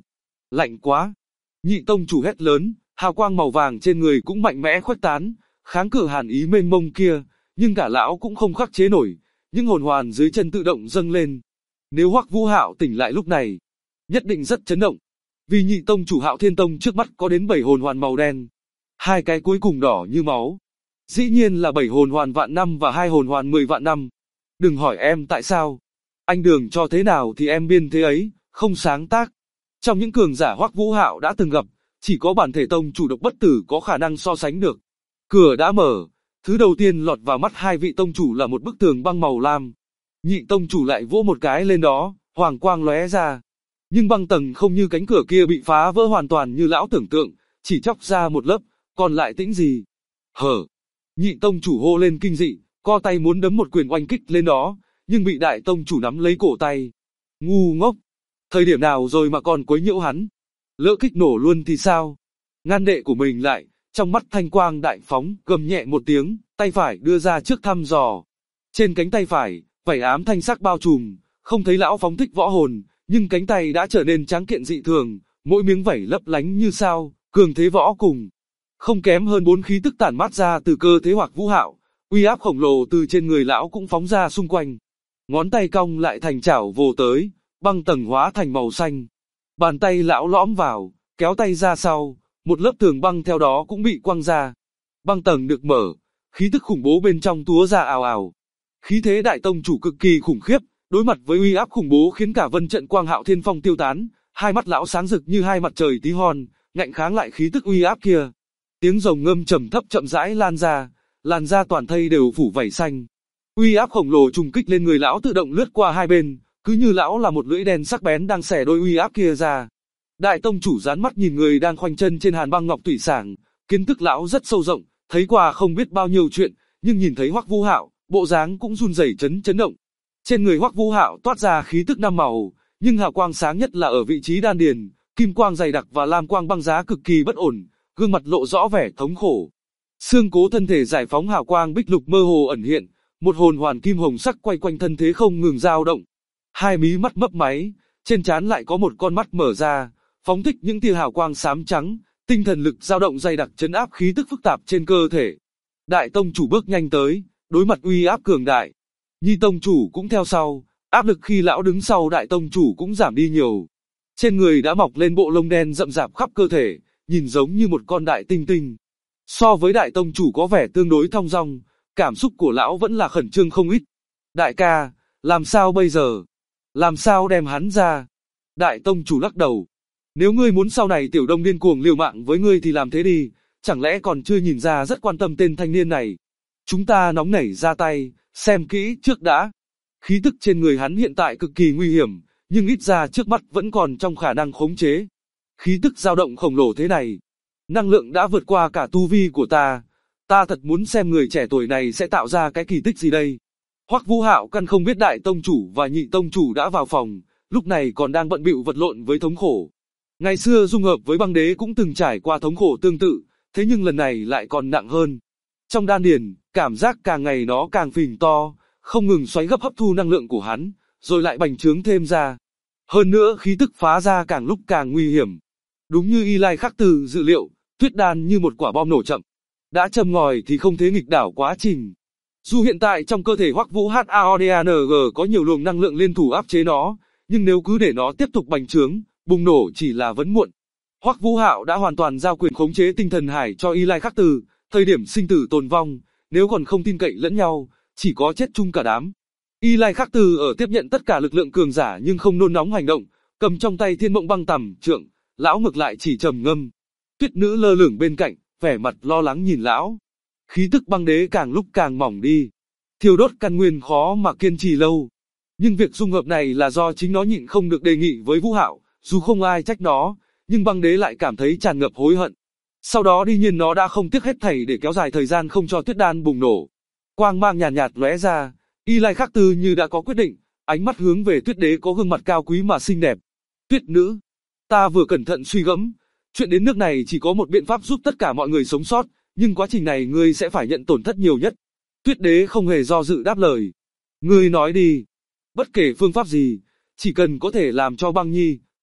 Lạnh quá. Nhị tông chủ hét lớn, hào quang màu vàng trên người cũng mạnh mẽ khuếch tán, kháng cự hàn ý mênh mông kia, nhưng cả lão cũng không khắc chế nổi, những hồn hoàn dưới chân tự động dâng lên. Nếu Hoắc Vũ Hạo tỉnh lại lúc này, nhất định rất chấn động, vì nhị tông chủ Hạo Thiên Tông trước mắt có đến 7 hồn hoàn màu đen, 2 cái cuối cùng đỏ như máu. Dĩ nhiên là 7 hồn hoàn vạn năm và 2 hồn hoàn 10 vạn năm. Đừng hỏi em tại sao, anh Đường cho thế nào thì em biên thế ấy, không sáng tác. Trong những cường giả Hoắc Vũ Hạo đã từng gặp, chỉ có bản thể tông chủ Độc Bất Tử có khả năng so sánh được. Cửa đã mở, thứ đầu tiên lọt vào mắt hai vị tông chủ là một bức tường băng màu lam. Nhị tông chủ lại vỗ một cái lên đó, hoàng quang lóe ra. Nhưng băng tầng không như cánh cửa kia bị phá vỡ hoàn toàn như lão tưởng tượng, chỉ chóc ra một lớp, còn lại tĩnh gì. Hở. Nhị tông chủ hô lên kinh dị, co tay muốn đấm một quyền oanh kích lên đó, nhưng bị đại tông chủ nắm lấy cổ tay. Ngu ngốc. Thời điểm nào rồi mà còn quấy nhiễu hắn? Lỡ kích nổ luôn thì sao? Ngăn đệ của mình lại, trong mắt thanh quang đại phóng, gầm nhẹ một tiếng, tay phải đưa ra trước thăm dò. Trên cánh tay phải, vảy ám thanh sắc bao trùm, không thấy lão phóng thích võ hồn, nhưng cánh tay đã trở nên tráng kiện dị thường, mỗi miếng vảy lấp lánh như sao, cường thế võ cùng. Không kém hơn 4 khí tức tản mát ra từ cơ thế Hoắc Vũ Hạo, uy áp khổng lồ từ trên người lão cũng phóng ra xung quanh. Ngón tay cong lại thành chảo vồ tới, băng tầng hóa thành màu xanh. Bàn tay lão lõm vào, kéo tay ra sau, một lớp tường băng theo đó cũng bị quăng ra. Băng tầng được mở, khí tức khủng bố bên trong túa ra ào ào. Khí thế đại tông chủ cực kỳ khủng khiếp, đối mặt với uy áp khủng bố khiến cả vân trận quang Hạo Thiên Phong tiêu tán, hai mắt lão sáng rực như hai mặt trời tí hon, ngạnh kháng lại khí tức uy áp kia. Tiếng rồng ngâm trầm thấp chậm rãi lan ra, làn da toàn thây đều phủ vảy xanh. Uy áp khổng lồ trùng kích lên người lão tự động lướt qua hai bên, cứ như lão là một lưỡi đen sắc bén đang xẻ đôi uy áp kia ra. Đại tông chủ dán mắt nhìn người đang khoanh chân trên hàn băng ngọc thủy sảng, kiến thức lão rất sâu rộng, thấy qua không biết bao nhiêu chuyện, nhưng nhìn thấy Hoắc Vũ Hạo, bộ dáng cũng run rẩy chấn động. Trên người Hoắc Vũ Hạo toát ra khí tức năm màu, nhưng hào quang sáng nhất là ở vị trí đan điền, kim quang dày đặc và lam quang băng giá cực kỳ bất ổn, gương mặt lộ rõ vẻ thống khổ. Xương cố thân thể giải phóng hào quang bích lục mơ hồ ẩn hiện, một hồn hoàn kim hồng sắc quay quanh thân thế không ngừng dao động. Hai mí mắt mấp máy, trên trán lại có một con mắt mở ra, phóng thích những tia hào quang xám trắng, tinh thần lực dao động dày đặc trấn áp khí tức phức tạp trên cơ thể. Đại tông chủ bước nhanh tới, đối mặt uy áp cường đại. Nhi tông chủ cũng theo sau, áp lực khi lão đứng sau đại tông chủ cũng giảm đi nhiều. Trên người đã mọc lên bộ lông đen rậm rạp khắp cơ thể, nhìn giống như một con đại tinh tinh. So với đại tông chủ có vẻ tương đối thong dong, cảm xúc của lão vẫn là khẩn trương không ít. Đại ca, làm sao bây giờ? Làm sao đem hắn ra? Đại tông chủ lắc đầu. Nếu ngươi muốn sau này Tiểu Đông điên cuồng liều mạng với ngươi thì làm thế đi, chẳng lẽ còn chưa nhìn ra rất quan tâm tên thanh niên này. Chúng ta nóng nảy ra tay, xem kỹ trước đã. Khí tức trên người hắn hiện tại cực kỳ nguy hiểm, nhưng ít ra trước mắt vẫn còn trong khả năng khống chế. Khí tức dao động khổng lồ thế này, năng lượng đã vượt qua cả tu vi của ta. Ta thật muốn xem người trẻ tuổi này sẽ tạo ra cái kỳ tích gì đây. Hoắc Vũ Hạo căn không biết đại tông chủ và nhị tông chủ đã vào phòng, lúc này còn đang bận bịu vật lộn với thống khổ. Ngày xưa dung hợp với băng đế cũng từng trải qua thống khổ tương tự, thế nhưng lần này lại còn nặng hơn. Trong đan điền, cảm giác càng ngày nó càng phình to, không ngừng xoáy gấp hấp thu năng lượng của hắn, rồi lại bành trướng thêm ra. Hơn nữa khí tức phá ra càng lúc càng nguy hiểm. Đúng như Y Lai Khắc Từ dự liệu, tuyết đan như một quả bom nổ chậm. Đã châm ngòi thì không thể nghịch đảo quá trình. Dù hiện tại trong cơ thể Hoắc Vũ Hạo có nhiều luồng năng lượng liên thủ áp chế nó, nhưng nếu cứ để nó tiếp tục bành trướng, bùng nổ chỉ là vấn muộn. Hoắc Vũ Hạo đã hoàn toàn giao quyền khống chế tinh thần hải cho Y Lai Khắc Từ, thời điểm sinh tử tồn vong, nếu còn không tin cậy lẫn nhau, chỉ có chết chung cả đám. Y Lai Khắc Từ ở tiếp nhận tất cả lực lượng cường giả nhưng không nôn nóng hành động, cầm trong tay Thiên Mộng Băng Tầm Trượng, lão ngược lại chỉ trầm ngâm. Tuyết Nữ lơ lửng bên cạnh, vẻ mặt lo lắng nhìn lão. Khí tức băng đế càng lúc càng mỏng đi, thiêu đốt căn nguyên khó mà kiên trì lâu. Nhưng việc dung hợp này là do chính nó nhịn không được đề nghị với Vũ Hạo, dù không ai trách nó, nhưng băng đế lại cảm thấy tràn ngập hối hận. Sau đó đương nhiên nó đã không tiếc hết thảy để kéo dài thời gian không cho tuyết đan bùng nổ. Quang mang nhàn nhạt lóe ra, Y Lai Khắc Từ như đã có quyết định, ánh mắt hướng về Tuyết Đế có gương mặt cao quý mà xinh đẹp. Tuyết Nữ, ta vừa cẩn thận suy gẫm, chuyện đến nước này chỉ có một biện pháp giúp tất cả mọi người sống sót, nhưng quá trình này ngươi sẽ phải nhận tổn thất nhiều nhất. Tuyết Đế không hề do dự đáp lời. Ngươi nói đi, bất kể phương pháp gì, chỉ cần có thể làm cho Băng Nhi,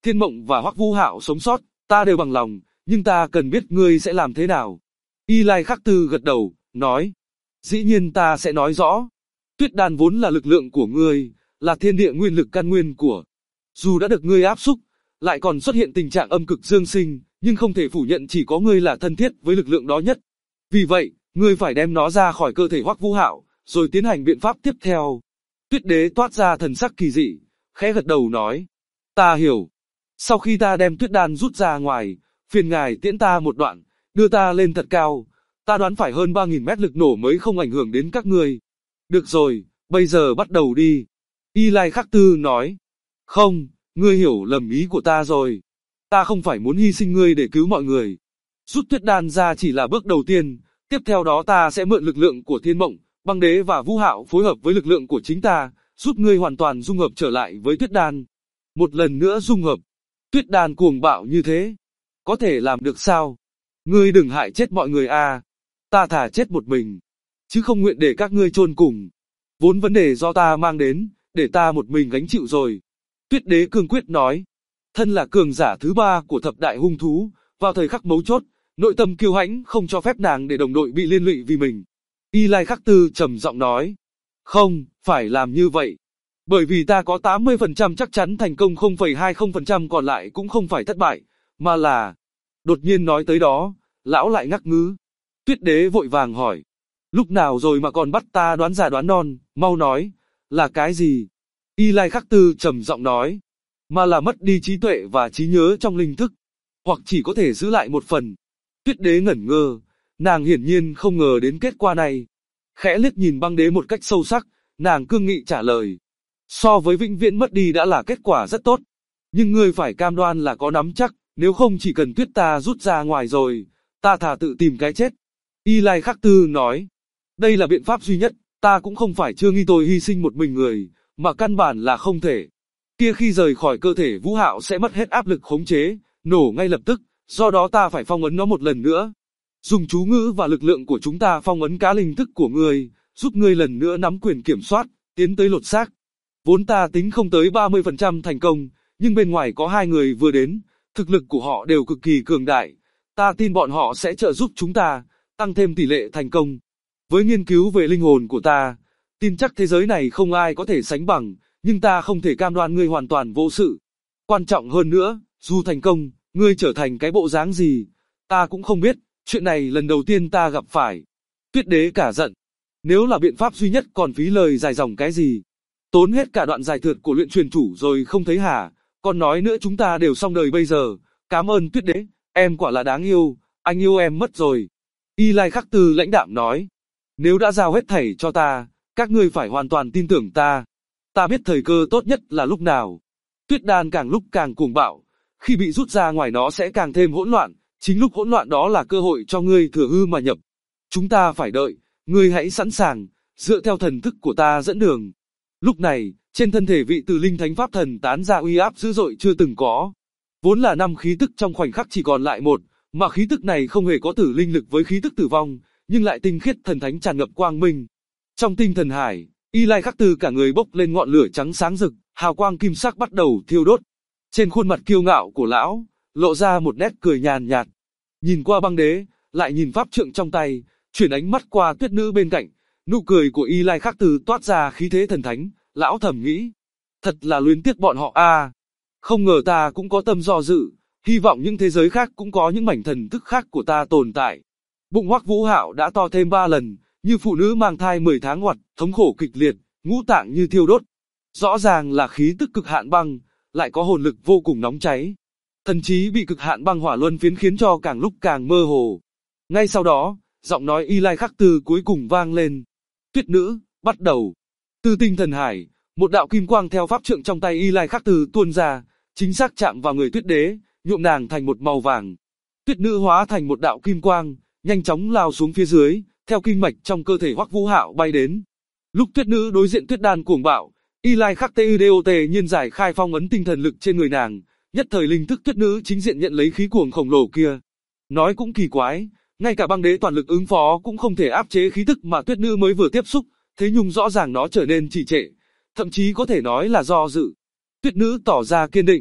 Thiên Mộng và Hoắc Vũ Hạo sống sót, ta đều bằng lòng, nhưng ta cần biết ngươi sẽ làm thế nào. Y Lai Khắc Tư gật đầu, nói, dĩ nhiên ta sẽ nói rõ. Tuyết đan vốn là lực lượng của ngươi, là thiên địa nguyên lực căn nguyên của. Dù đã được ngươi áp xúc, lại còn xuất hiện tình trạng âm cực dương sinh, nhưng không thể phủ nhận chỉ có ngươi là thân thiết với lực lượng đó nhất. Vì vậy, ngươi phải đem nó ra khỏi cơ thể Hoắc Vũ Hạo, rồi tiến hành biện pháp tiếp theo. Tuyết đế toát ra thần sắc kỳ dị, khẽ gật đầu nói, ta hiểu. Sau khi ta đem tuyết đan rút ra ngoài, phiền ngài tiễn ta một đoạn, đưa ta lên thật cao, ta đoán phải hơn 3.000 mét lực nổ mới không ảnh hưởng đến các ngươi. Được rồi, bây giờ bắt đầu đi. Y Lai Khắc Tư nói, không, ngươi hiểu lầm ý của ta rồi. Ta không phải muốn hy sinh ngươi để cứu mọi người. Rút tuyết đan ra chỉ là bước đầu tiên, tiếp theo đó ta sẽ mượn lực lượng của Thiên Mộng, Băng Đế và Vũ Hạo phối hợp với lực lượng của chính ta, giúp ngươi hoàn toàn dung hợp trở lại với tuyết đan. Một lần nữa dung hợp. Tuyết đan cuồng bạo như thế, có thể làm được sao? Ngươi đừng hại chết mọi người a. Ta thà chết một mình, chứ không nguyện để các ngươi chôn cùng. Vốn vấn đề do ta mang đến, để ta một mình gánh chịu rồi. Tuyết đế cương quyết nói, thân là cường giả thứ 3 của thập đại hung thú, vào thời khắc mấu chốt, nội tâm kiêu hãnh không cho phép nàng để đồng đội bị liên lụy vì mình. Y Lai Khắc Tư trầm giọng nói, không, phải làm như vậy. Bởi vì ta có 80% chắc chắn thành công 0,20% còn lại cũng không phải thất bại, mà là... Đột nhiên nói tới đó, lão lại ngắc ngứ. Tuyết đế vội vàng hỏi, lúc nào rồi mà còn bắt ta đoán già đoán non, mau nói, là cái gì? Y Lai Khắc Tư trầm giọng nói, mà là mất đi trí tuệ và trí nhớ trong linh thức, hoặc chỉ có thể giữ lại một phần. Tuyết đế ngẩn ngơ, nàng hiển nhiên không ngờ đến kết quả này. Khẽ liếc nhìn Băng Đế một cách sâu sắc, nàng cương nghị trả lời. So với vĩnh viễn mất đi đã là kết quả rất tốt. Nhưng ngươi phải cam đoan là có nắm chắc, nếu không chỉ cần tuyết ta rút ra ngoài rồi, ta thà tự tìm cái chết. Y Lai Khắc Tư nói, đây là biện pháp duy nhất, ta cũng không phải chưa nghi tôi hy sinh một mình người, mà căn bản là không thể. Kia khi rời khỏi cơ thể Vũ Hạo sẽ mất hết áp lực khống chế, nổ ngay lập tức, do đó ta phải phong ấn nó một lần nữa. Dùng chú ngữ và lực lượng của chúng ta phong ấn cá linh thức của ngươi, giúp ngươi lần nữa nắm quyền kiểm soát, tiến tới lột xác. Vốn ta tính không tới 30% thành công, nhưng bên ngoài có 2 người vừa đến, thực lực của họ đều cực kỳ cường đại. Ta tin bọn họ sẽ trợ giúp chúng ta, tăng thêm tỷ lệ thành công. Với nghiên cứu về linh hồn của ta, tin chắc thế giới này không ai có thể sánh bằng, nhưng ta không thể cam đoan ngươi hoàn toàn vô sự. Quan trọng hơn nữa, dù thành công, ngươi trở thành cái bộ dáng gì, ta cũng không biết, chuyện này lần đầu tiên ta gặp phải. Tuyết đế cả giận. Nếu là biện pháp duy nhất còn phí lời dài dòng cái gì? Tốn hết cả đoạn dài thượt của luyện truyền chủ rồi không thấy hả? Còn nói nữa chúng ta đều xong đời bây giờ. Cảm ơn Tuyết đế, em quả là đáng yêu, anh yêu em mất rồi. Y Lai Khắc Tư lãnh đạm nói. Nếu đã giao hết thảy cho ta, các ngươi phải hoàn toàn tin tưởng ta. Ta biết thời cơ tốt nhất là lúc nào. Tuyết đan càng lúc càng cuồng bạo, khi bị rút ra ngoài nó sẽ càng thêm hỗn loạn, chính lúc hỗn loạn đó là cơ hội cho ngươi thừa hư mà nhập. Chúng ta phải đợi, ngươi hãy sẵn sàng, dựa theo thần thức của ta dẫn đường. Lúc này, trên thân thể vị Tử Linh Thánh Pháp Thần tán ra uy áp dữ dội chưa từng có. Vốn là 5 khí tức trong khoảnh khắc chỉ còn lại 1, mà khí tức này không hề có tử linh lực với khí tức tử vong, nhưng lại tinh khiết thần thánh tràn ngập quang minh. Trong tinh thần hải, Y Lai Khắc Tư cả người bốc lên ngọn lửa trắng sáng rực, hào quang kim sắc bắt đầu thiêu đốt. Trên khuôn mặt kiêu ngạo của lão, lộ ra một nét cười nhàn nhạt. Nhìn qua Băng Đế, lại nhìn pháp trượng trong tay, chuyển ánh mắt qua Tuyết nữ bên cạnh, nụ cười của Y Lai Khắc Tư toát ra khí thế thần thánh, lão thầm nghĩ. Thật là luyến tiếc bọn họ a. Không ngờ ta cũng có tâm do dự, hy vọng những thế giới khác cũng có những mảnh thần thức khác của ta tồn tại. Bụng Hoắc Vũ Hạo đã to thêm 3 lần, như phụ nữ mang thai 10 tháng ngoặt, thống khổ kịch liệt, ngũ tạng như thiêu đốt. Rõ ràng là khí tức cực hạn băng, lại có hồn lực vô cùng nóng cháy. Thần trí bị cực hạn băng hỏa luân phiến khiến cho càng lúc càng mơ hồ. Ngay sau đó, giọng nói Y Lai Khắc Tư cuối cùng vang lên. Tuyết nữ, bắt đầu. Từ tinh thần hải, một đạo kim quang theo pháp trượng trong tay Y Lai Khắc Tư tuôn ra, chính xác chạm vào người Tuyết đế, nhuộm nàng thành một màu vàng. Tuyết nữ hóa thành một đạo kim quang, nhanh chóng lao xuống phía dưới, theo kinh mạch trong cơ thể Hoắc Vũ Hạo bay đến. Lúc Tuyết nữ đối diện tuyết đan cuồng bạo, Y Lai Khắc Tư nhiên giải khai phong ấn tinh thần lực trên người nàng, nhất thời linh thức Tuyết nữ chính diện nhận lấy khí cuồng khổng lồ kia. Nói cũng kỳ quái, ngay cả Băng Đế toàn lực ứng phó cũng không thể áp chế khí tức mà Tuyết nữ mới vừa tiếp xúc, thế nhưng rõ ràng nó trở nên trì trệ, thậm chí có thể nói là do dự. Tuyết nữ tỏ ra kiên định,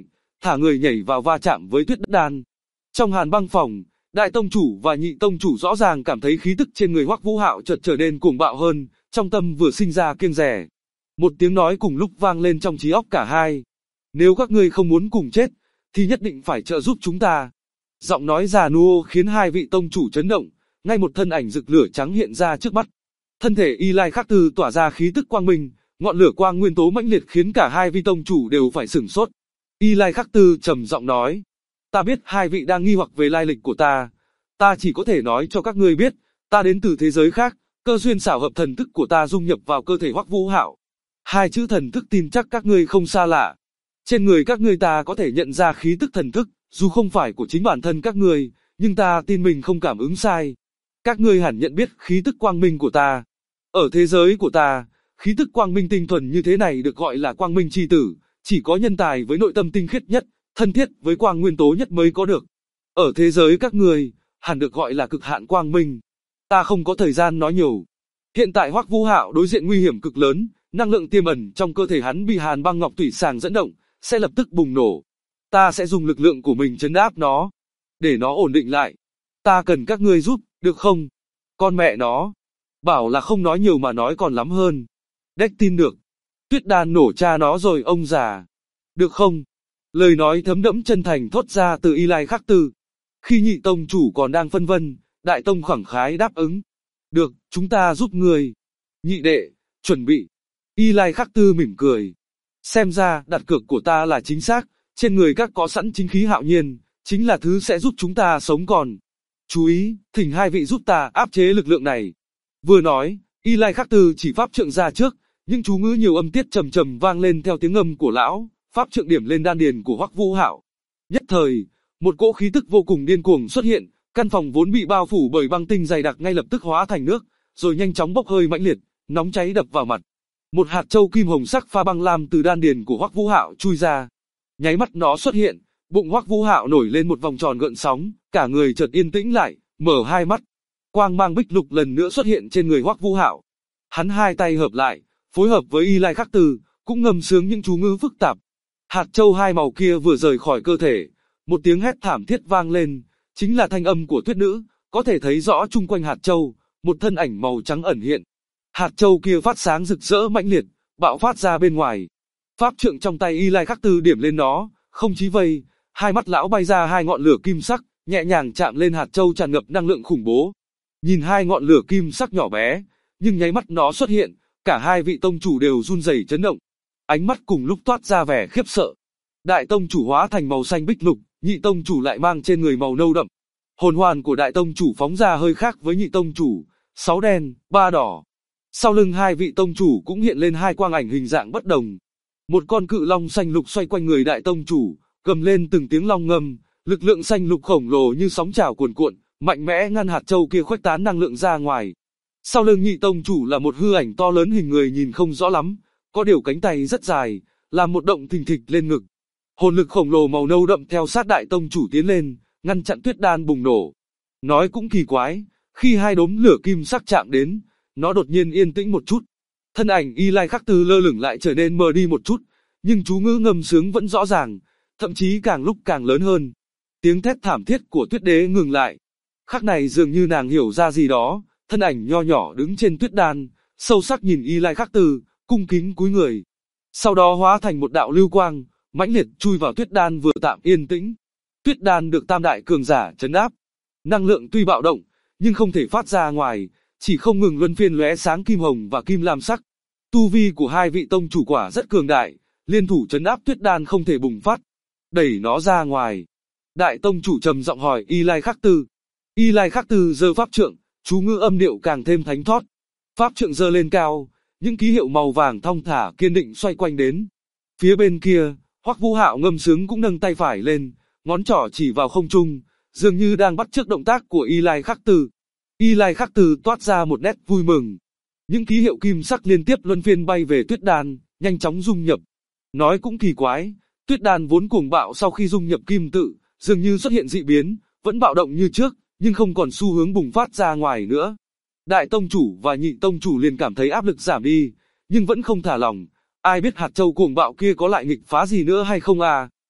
thả người nhảy vào va chạm với tuyết đan. Trong Hàn Băng phòng, Đại tông chủ và Nhị tông chủ rõ ràng cảm thấy khí tức trên người Hoắc Vũ Hạo chợt trở nên cuồng bạo hơn, trong tâm vừa sinh ra kiêng dè. Một tiếng nói cùng lúc vang lên trong trí óc cả hai. Nếu các ngươi không muốn cùng chết, thì nhất định phải trợ giúp chúng ta. Giọng nói già nua khiến hai vị tông chủ chấn động, ngay một thân ảnh rực lửa trắng hiện ra trước mắt. Thân thể Y Lai Khắc Tư tỏa ra khí tức quang minh, ngọn lửa quang nguyên tố mãnh liệt khiến cả hai vị tông chủ đều phải sửng sốt. Y Lai Khắc Tư trầm giọng nói, ta biết hai vị đang nghi hoặc về lai lịch của ta. Ta chỉ có thể nói cho các ngươi biết, ta đến từ thế giới khác, cơ duyên xảo hợp thần thức của ta dung nhập vào cơ thể Hoắc Vũ Hạo. Hai chữ thần thức tin chắc các ngươi không xa lạ. Trên người các ngươi ta có thể nhận ra khí tức thần thức, dù không phải của chính bản thân các ngươi, nhưng ta tin mình không cảm ứng sai. Các ngươi hẳn nhận biết khí tức quang minh của ta. Ở thế giới của ta, khí tức quang minh tinh thuần như thế này được gọi là quang minh chi tử, chỉ có nhân tài với nội tâm tinh khiết nhất, thân thiết với quang nguyên tố nhất mới có được. Ở thế giới các ngươi, hẳn được gọi là cực hạn quang minh. Ta không có thời gian nói nhiều. Hiện tại Hoắc Vũ Hạo đối diện nguy hiểm cực lớn, năng lượng tiềm ẩn trong cơ thể hắn bị Hàn Băng Ngọc Tủy Sàng dẫn động, sẽ lập tức bùng nổ. Ta sẽ dùng lực lượng của mình trấn áp nó, để nó ổn định lại. Ta cần các ngươi giúp, được không? Con mẹ nó, bảo là không nói nhiều mà nói còn lắm hơn. Đếch tin được. Tuyết đan nổ cha nó rồi ông già. Được không? Lời nói thấm đẫm chân thành thốt ra từ Y Lai Khắc Tư. Khi Nhị tông chủ còn đang phân vân, Đại tông khẳng khái đáp ứng. Được, chúng ta giúp người. Nhị đệ, chuẩn bị. Y Lai Khắc Tư mỉm cười. Xem ra, đặt cược của ta là chính xác, trên người các có sẵn chính khí hạo nhiên, chính là thứ sẽ giúp chúng ta sống còn. Chú ý, thỉnh hai vị giúp ta áp chế lực lượng này. Vừa nói, Y Lai Khắc Tư chỉ pháp trượng ra trước, những chú ngữ nhiều âm tiết trầm trầm vang lên theo tiếng ngâm của lão, pháp trượng điểm lên đan điền của Hoắc Vũ Hạo. Nhất thời, một cỗ khí tức vô cùng điên cuồng xuất hiện, căn phòng vốn bị bao phủ bởi băng tinh dày đặc ngay lập tức hóa thành nước, rồi nhanh chóng bốc hơi mãnh liệt, nóng cháy đập vào mặt. Một hạt châu kim hồng sắc pha băng lam từ đan điền của Hoắc Vũ Hạo chui ra. Nháy mắt nó xuất hiện, bụng Hoắc Vũ Hạo nổi lên một vòng tròn gợn sóng, cả người chợt yên tĩnh lại, mở hai mắt. Quang mang bích lục lần nữa xuất hiện trên người Hoắc Vũ Hạo. Hắn hai tay hợp lại, phối hợp với Y Lai Khắc Tư, cũng ngâm sướng những chú ngữ phức tạp. Hạt châu hai màu kia vừa rời khỏi cơ thể, một tiếng hét thảm thiết vang lên, chính là thanh âm của Tuyết Nữ, có thể thấy rõ chung quanh hạt châu, một thân ảnh màu trắng ẩn hiện. Hạt châu kia phát sáng rực rỡ mãnh liệt, bạo phát ra bên ngoài. Pháp trượng trong tay Y Lai Khắc Tư điểm lên nó, không chí vây, hai mắt lão bay ra hai ngọn lửa kim sắc, nhẹ nhàng chạm lên hạt châu tràn ngập năng lượng khủng bố. Nhìn hai ngọn lửa kim sắc nhỏ bé, nhưng nháy mắt nó xuất hiện, cả hai vị tông chủ đều run rẩy chấn động. Ánh mắt cùng lúc toát ra vẻ khiếp sợ. Đại tông chủ hóa thành màu xanh bích lục, Nhị tông chủ lại mang trên người màu nâu đậm. Hồn hoàn của đại tông chủ phóng ra hơi khác với Nhị tông chủ, 6 đen, 3 đỏ. Sau lưng hai vị tông chủ cũng hiện lên hai quang ảnh hình dạng bất đồng. Một con cự long xanh lục xoay quanh người đại tông chủ, gầm lên từng tiếng long ngâm, lực lượng xanh lục khổng lồ như sóng trào cuồn cuộn, mạnh mẽ ngăn hạt châu kia khuếch tán năng lượng ra ngoài. Sau lưng Nhị tông chủ là một hư ảnh to lớn hình người nhìn không rõ lắm, có điều cánh tay rất dài, làm một động thình thịch lên ngực. Hồn lực khổng lồ màu nâu đậm theo sát đại tông chủ tiến lên, ngăn chặn tuyết đan bùng nổ. Nói cũng kỳ quái, khi hai đốm lửa kim sắc chạm đến, nó đột nhiên yên tĩnh một chút. Thân ảnh Y Lai Khắc Tư lơ lửng lại trở nên mờ đi một chút, nhưng chú ngữ ngâm sướng vẫn rõ ràng, thậm chí càng lúc càng lớn hơn. Tiếng thét thảm thiết của Tuyết Đế ngừng lại. Khắc này dường như nàng hiểu ra gì đó, thân ảnh nho nhỏ đứng trên tuyết đan, sâu sắc nhìn Y Lai Khắc Tư, cung kính cúi người. Sau đó hóa thành một đạo lưu quang, mãnh liệt chui vào tuyết đan vừa tạm yên tĩnh. Tuyết đan được tam đại cường giả trấn áp. Năng lượng tuy bạo động, nhưng không thể phát ra ngoài, chỉ không ngừng luân phiên lóe sáng kim hồng và kim lam sắc. Tu vi của hai vị tông chủ quả rất cường đại, liên thủ trấn áp tuyết đan không thể bùng phát. Đẩy nó ra ngoài. Đại tông chủ trầm giọng hỏi Y Lai Khắc Tư. Y Lai Khắc Tư giơ pháp trượng, chú ngữ âm điệu càng thêm thánh thót. Pháp trượng giơ lên cao, những ký hiệu màu vàng thong thả kiên định xoay quanh đến. Phía bên kia, Hoắc Vũ Hạo ngâm sướng cũng nâng tay phải lên, ngón trỏ chỉ vào không trung, dường như đang bắt chước động tác của Y Lai Khắc Tư. Y Lai Khắc Tư toát ra một nét vui mừng. Những ký hiệu kim sắc liên tiếp luân phiên bay về tuyết đan, nhanh chóng dung nhập. Nói cũng kỳ quái, tuyết đan vốn cuồng bạo sau khi dung nhập kim tự, dường như xuất hiện dị biến, vẫn bạo động như trước, nhưng không còn xu hướng bùng phát ra ngoài nữa. Đại tông chủ và Nhị tông chủ liền cảm thấy áp lực giảm đi, nhưng vẫn không thả lòng. Ai biết hạt châu cuồng bạo kia có lại nghịch phá gì nữa hay không à?